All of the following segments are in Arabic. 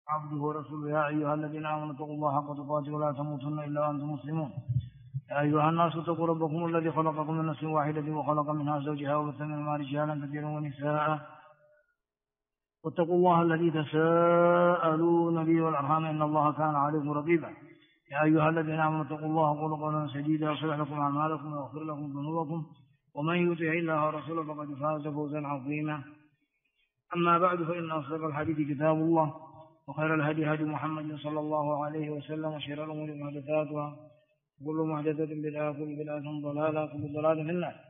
عبده ورسوله. يا أيها الذين آمنوا اتقوا الله حق تقاته ولا تموتن إلا وأنتم مسلمون. يا أيها الناس اتقوا ربكم الذي خلقكم من نفس واحدة وخلق منها زوجها وبث منهما رجالا كثيرا ونساء واتقوا الله الذي تساءلون به والأرحام إن الله كان عليكم رقيبا. يا أيها الذين آمنوا اتقوا الله وقولوا قولا سديدا يصلح لكم أعمالكم ويغفر لكم ذنوبكم ومن يطع الله ورسوله فقد فاز فوزا عظيما. أما بعد فإن أصدق الحديث كتاب الله وخير الهدي هدي محمد صلى الله عليه وسلم وشر الأمور محدثاتها وكل محدثة بدعة وكل بدعة ضلالة وكل ضلالة في النار.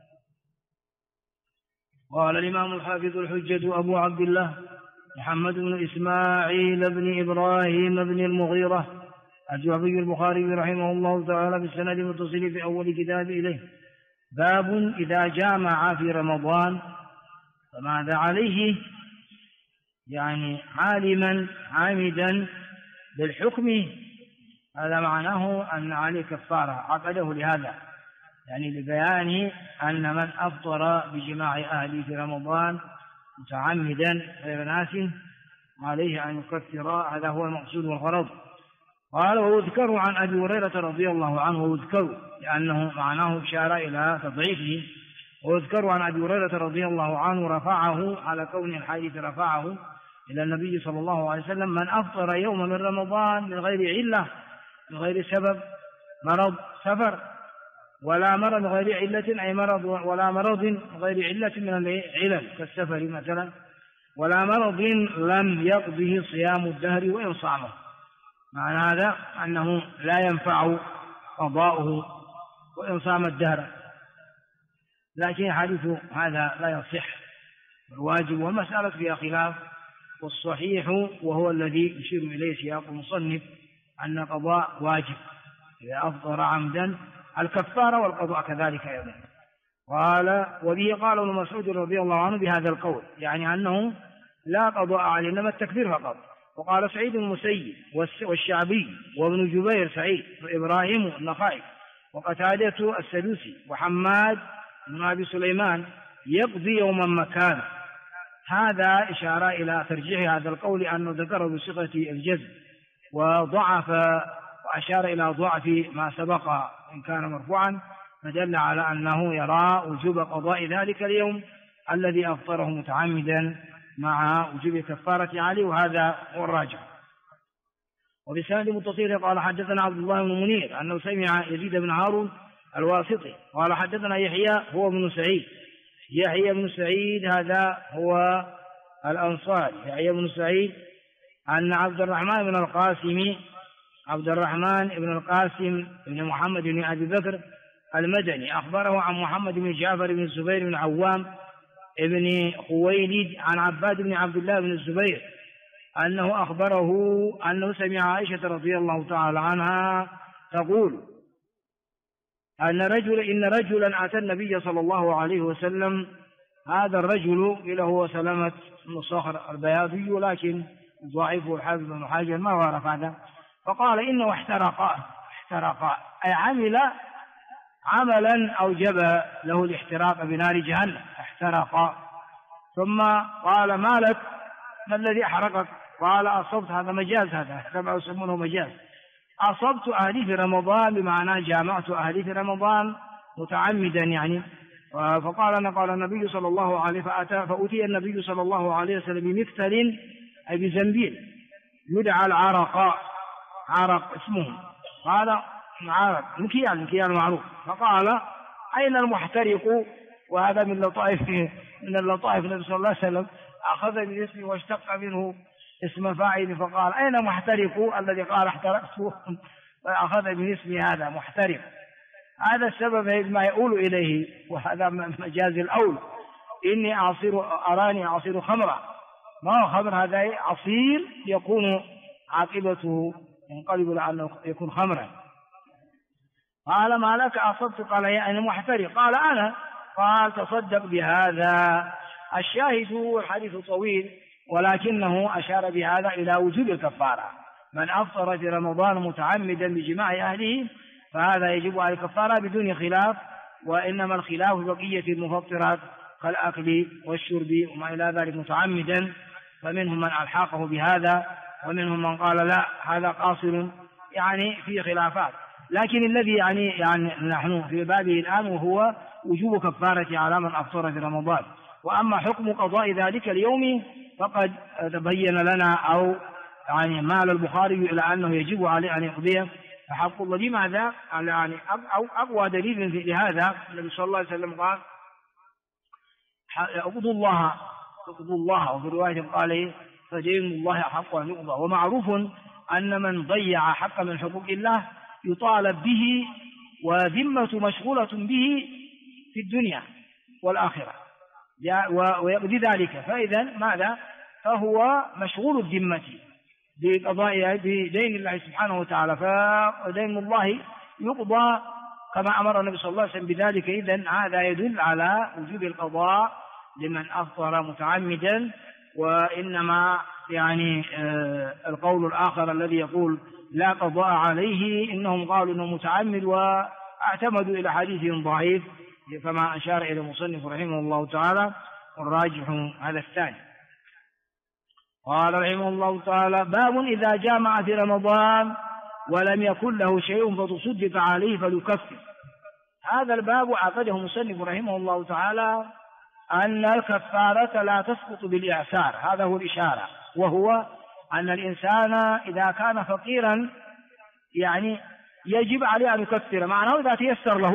قال الإمام الحافظ الحجة أبو عبد الله محمد بن إسماعيل بن إبراهيم بن المغيرة الجعفي البخاري رحمه الله تعالى بالسند المتصل في أول كتاب إليه: باب إذا جامع في رمضان فماذا عليه؟ يعني عالما عامدا بالحكم، هذا معناه أن عليه كفارة عقده لهذا، يعني لبيان أن من أفطر بجماع أهله في رمضان متعمدا غير ناس عليه أن يكفر، هذا هو المقصود والغرض. قال: ويذكر عن أبي هريرة رضي الله عنه، ويذكر لأنه معناه إشارة إلى تضعيفه، ويذكر عن أبي هريرة رضي الله عنه رفعه على كون الحديث رفعه إلى النبي صلى الله عليه وسلم: من أفطر يوم من رمضان من غير علة، من غير سبب، مرض سفر، ولا مرض غير علة أي مرض، ولا مرض غير علة من العلل كالسفر مثلا، ولا مرض لم يقضه صيام الدهر وإن صامه. معنى هذا أنه لا ينفع قضاؤه وإن صام الدهر، لكن حديث هذا لا يصح. الواجب والمسألة فيها خلاف، والصحيح وهو الذي يشير إليه سياق المصنف أن قضاء واجب إذا أفطر عمدا، الكفارة والقضاء كذلك أيضا. قال: وبه قال ابن مسعود رضي الله عنه بهذا القول، يعني أنه لا قضاء عليه إنما التكفير فقط. وقال سعيد بن المسيب والشعبي وابن جبير سعيد وإبراهيم النخعي وقتادة السدوسي وحماد بن أبي سليمان يقضي يوما مكانه. هذا إشارة إلى ترجيح هذا القول أنه ذكره بصيغة الجزم، وضعف وأشار إلى ضعف ما سبق إن كان مرفوعا، فدل على أنه يرى وجوب قضاء ذلك اليوم الذي أفطره متعمدا مع وجوب كفارة عليه، وهذا هو الراجح. وبسند متصل قال: حدثنا عبد الله بن منير أنه سمع يزيد بن هارون الواسطي قال: حدثنا يحيى هو بن سعيد. يحيى بن سعيد هذا هو الأنصاري، يحيى بن سعيد، أن عبد الرحمن بن القاسم بن محمد بن أبي بكر المدني أخبره عن محمد بن جعفر بن الزبير بن عوام ابن خويلد عن عباد بن عبد الله بن الزبير أنه أخبره أنه سمع عائشة رضي الله تعالى عنها تقول: إن رجلا أتى النبي صلى الله عليه وسلم. هذا الرجل إلى هو سلمة بن صخر البياضي، لكن ضعيفه الحافظ بن حجر ما عرف هذا. فقال: إنه احترق، أي عمل عملا أوجب له الاحتراق بنار جهنم، احترق. ثم قال: ما لك؟ ما الذي أحرقك؟ قال: أصبت، هذا مجاز، هذا كما يسمونه مجاز، أصبت أهلي في رمضان، بمعنى جامعت أهلي في رمضان متعمدا يعني. فقال: قال النبي صلى الله عليه فأتي النبي صلى الله عليه وسلم بمكتل أي بزنبيل يدعى العرق، عرق اسمه، قال: عرق مكيال معروف. فقال: أين المحترق؟ وهذا من لطائف النبي صلى الله عليه وسلم، أخذ بالاسم واشتق منه اسم فاعل، فقال: أين محترق؟ الذي قال احترقت فأخذ باسم هذا محترق. هذا السبب ما يؤول إليه، وهذا مجاز الأول. إني أراني أعصير خمرا، ما هو خمر، هذا عصير يكون عاقبته ينقلب لأنه يكون خمرا. قال: ما لك أصبت؟ قال: أنا محترق. قال: أنا. قال: تصدق بهذا. الشاهد هو الحديث طويل، ولكنه أشار بهذا إلى وجوب الكفارة. من أفطر في رمضان متعمدا بجماع أهله فهذا يجب على الكفارة بدون خلاف، وإنما الخلاف بقية المفطرات كالأكل والشرب وما إلى ذلك متعمدا، فمنهم من ألحقه بهذا ومنهم من قال لا هذا قاصر، يعني في خلافات. لكن الذي يعني نحن في بابه الآن وهو وجوب كفارة على من أفطر في رمضان. وأما حكم قضاء ذلك اليوم فقد تبين لنا أو يعني مال البخاري إلى أنه يجب عليه أن يقضيه فحق الله. لماذا؟ يعني أو أقوى دليل لهذا النبي صلى الله عليه وسلم قال اقضوا الله، وفي رواية قال فدين الله حق أن يقضى. ومعروف أن من ضيع حق من حقوق الله يطالب به وذمة مشغولة به في الدنيا والآخرة ويقضي ذلك. فإذا ماذا؟ فهو مشغول الذمة بقضاء بدين الله سبحانه وتعالى، فدين الله يقضى كما أمر النبي صلى الله عليه وسلم بذلك. إذن هذا يدل على وجوب القضاء لمن أفطر متعمدا. وإنما يعني القول الآخر الذي يقول لا قضاء عليه إنهم قالوا إنه متعمد واعتمدوا إلى حديث ضعيف كما أشار إلى المصنف رحمه الله تعالى، والراجح هذا الثاني. قال رحمه الله تعالى باب إذا جامع في رمضان ولم يكن له شيء فتصدق عليه فليكفر. هذا الباب عقده المصنف رحمه الله تعالى أن الكفارة لا تسقط بالإعسار. هذا هو الإشارة، وهو أن الإنسان إذا كان فقيرا يعني يجب عليه أن يكفر، معناه إذا تيسر له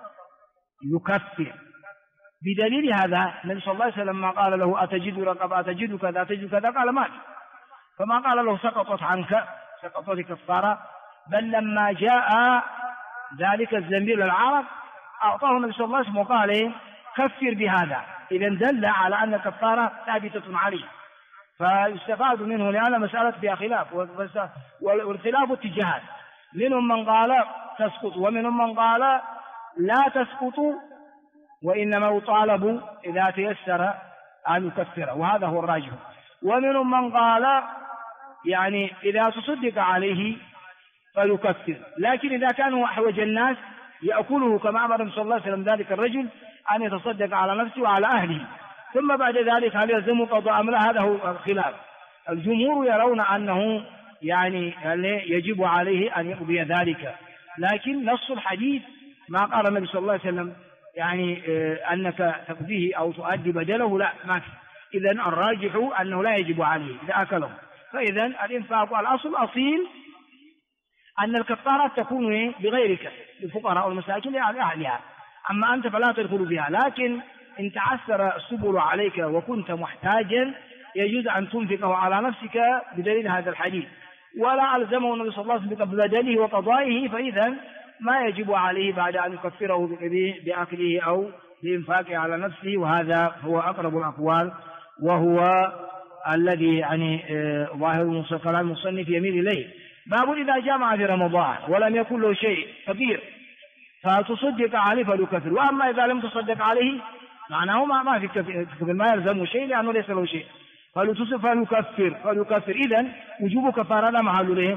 يكفر. بدليل هذا النبي صلى الله عليه وسلم ما قال له أتجد رقبة أتجد كذا أتجد كذا قال ما، فما قال له سقطت عنك سقطت كفارة، بل لما جاء ذلك الزنبيل العرق أعطاه النبي صلى الله عليه وسلم وقال كفر بهذا. إذا دل على أن الكفارة ثابتة عليه، فيستفاد منه لأن مسألة فيها خلاف، والخلاف اتجاهات، منهم من قال تسقط ومنهم من قال لا تسقط وإنما يطالب إذا تيسر أن يكفر، وهذا هو الراجح. ومنهم من قال يعني إذا تصدق عليه فيكفر، لكن إذا كانوا أحوج الناس يأكله كما أمر صلى الله عليه وسلم ذلك الرجل أن يتصدق على نفسه وعلى أهله، ثم بعد ذلك هل يلزم قضاء أم لا؟ هذا هو الخلاف. الجمهور يرون أنه يعني يجب عليه أن يقضي ذلك، لكن نص الحديث ما قال النبي صلى الله عليه وسلم يعني أنك تقضيه أو تؤدي بدله، لا ما في. إذن الراجح أنه لا يجب عليه إذا أكله. فإذا الإنفاق الأصل أصيل أن الكفارات تكون بغيرك للفقراء والمساكين لأهلها، أما أنت فلا تدخل بها. لكن إن تعثر السبل عليك وكنت محتاجا يجوز أن تنفقه على نفسك بدليل هذا الحديث، ولا ألزمه النبي صلى الله عليه وسلم ببدله وقضائه، فإذا ما يجب عليه بعد أن يكفره بأكله أو بإنفاقه على نفسه. وهذا هو أقرب الأقوال، وهو الذي يعني ظاهر كلام المصنف يميل إليه. باب إذا جامع في رمضان ولم يكن له شيء كبير فتصدق عليه فليكفر، وأما إذا لم تصدق عليه معناه ما في كفر، ما يلزمه شيء لأنه ليس له شيء، فليكفر. إذن وجوب كفارة لا محل له،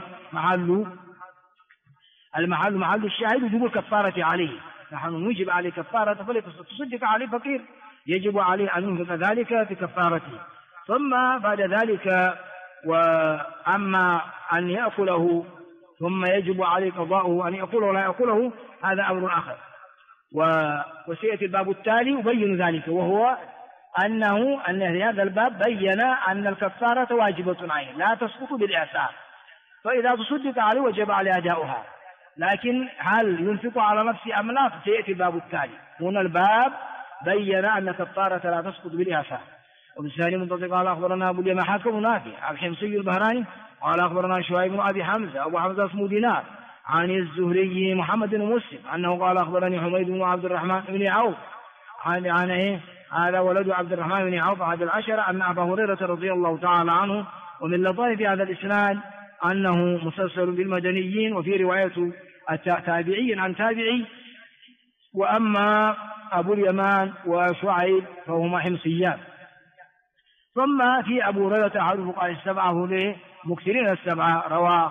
محل الشاهد وجوب الكفارة عليه. نحن نجب عليه كفارة فلتصدق عليه فقير يجب عليه أن ينفق ذلك في كفارته. ثم بعد ذلك وأما أن يأكله ثم يجب عليه قضاؤه، أن يأكله ولا يأكله هذا أمر آخر، وسيأتي الباب التالي يبين ذلك، وهو أن هذا الباب بين أن الكفارة واجبة عليه لا تسقط بالإعسار، فإذا تصدق عليه وجب عليه أداؤها. لكن هل ينفق على نفسه أم لا؟ سيأتي الباب التالي. هنا الباب بين أن الكفارة لا تسقط بالإعسار. وبالثاني منطق قال أخبرنا أبو اليمان حكم نافع الحمصي البهراني قال أخبرنا شعيب بن أبي حمزة أبو حمزة اسمه دينار عن الزهري محمد بن مسلم أنه قال أخبرني حميد بن عبد الرحمن بن عوف عن هذا ولد عبد الرحمن بن عوف أحد العشرة أن أبا هريرة رضي الله تعالى عنه. ومن لطائف هذا الإسناد أنه مسلسل بالمدنيين، وفي رواية تابعي عن تابعي، وأما أبو اليمان وشعيب فهما حمصيان. ثم في أبو هريرة أحد الفقهاء السبعة مكثرين السبعة روى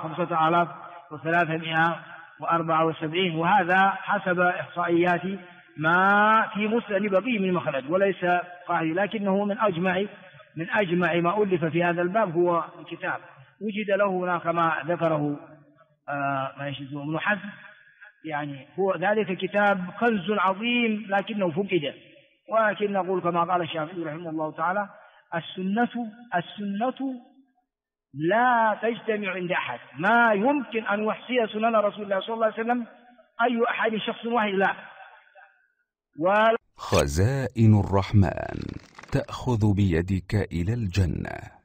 5374، وهذا حسب إحصائيات ما في مسند بقي من مخرج وليس قاعدة، لكنه من أجمع ما ألف في هذا الباب هو الكتاب. وجد له هنا كما ذكره ما يشبه ابن حزم، يعني هو ذلك كتاب كنز عظيم لكنه فقد. ولكن نقول كما قال الشافعي رحمه الله تعالى: السنة لا تجتمع عند أحد، ما يمكن أن يحصي سنن رسول الله صلى الله عليه وسلم أي أحد شخص واحد، لا. خزائن الرحمن تأخذ بيدك إلى الجنة.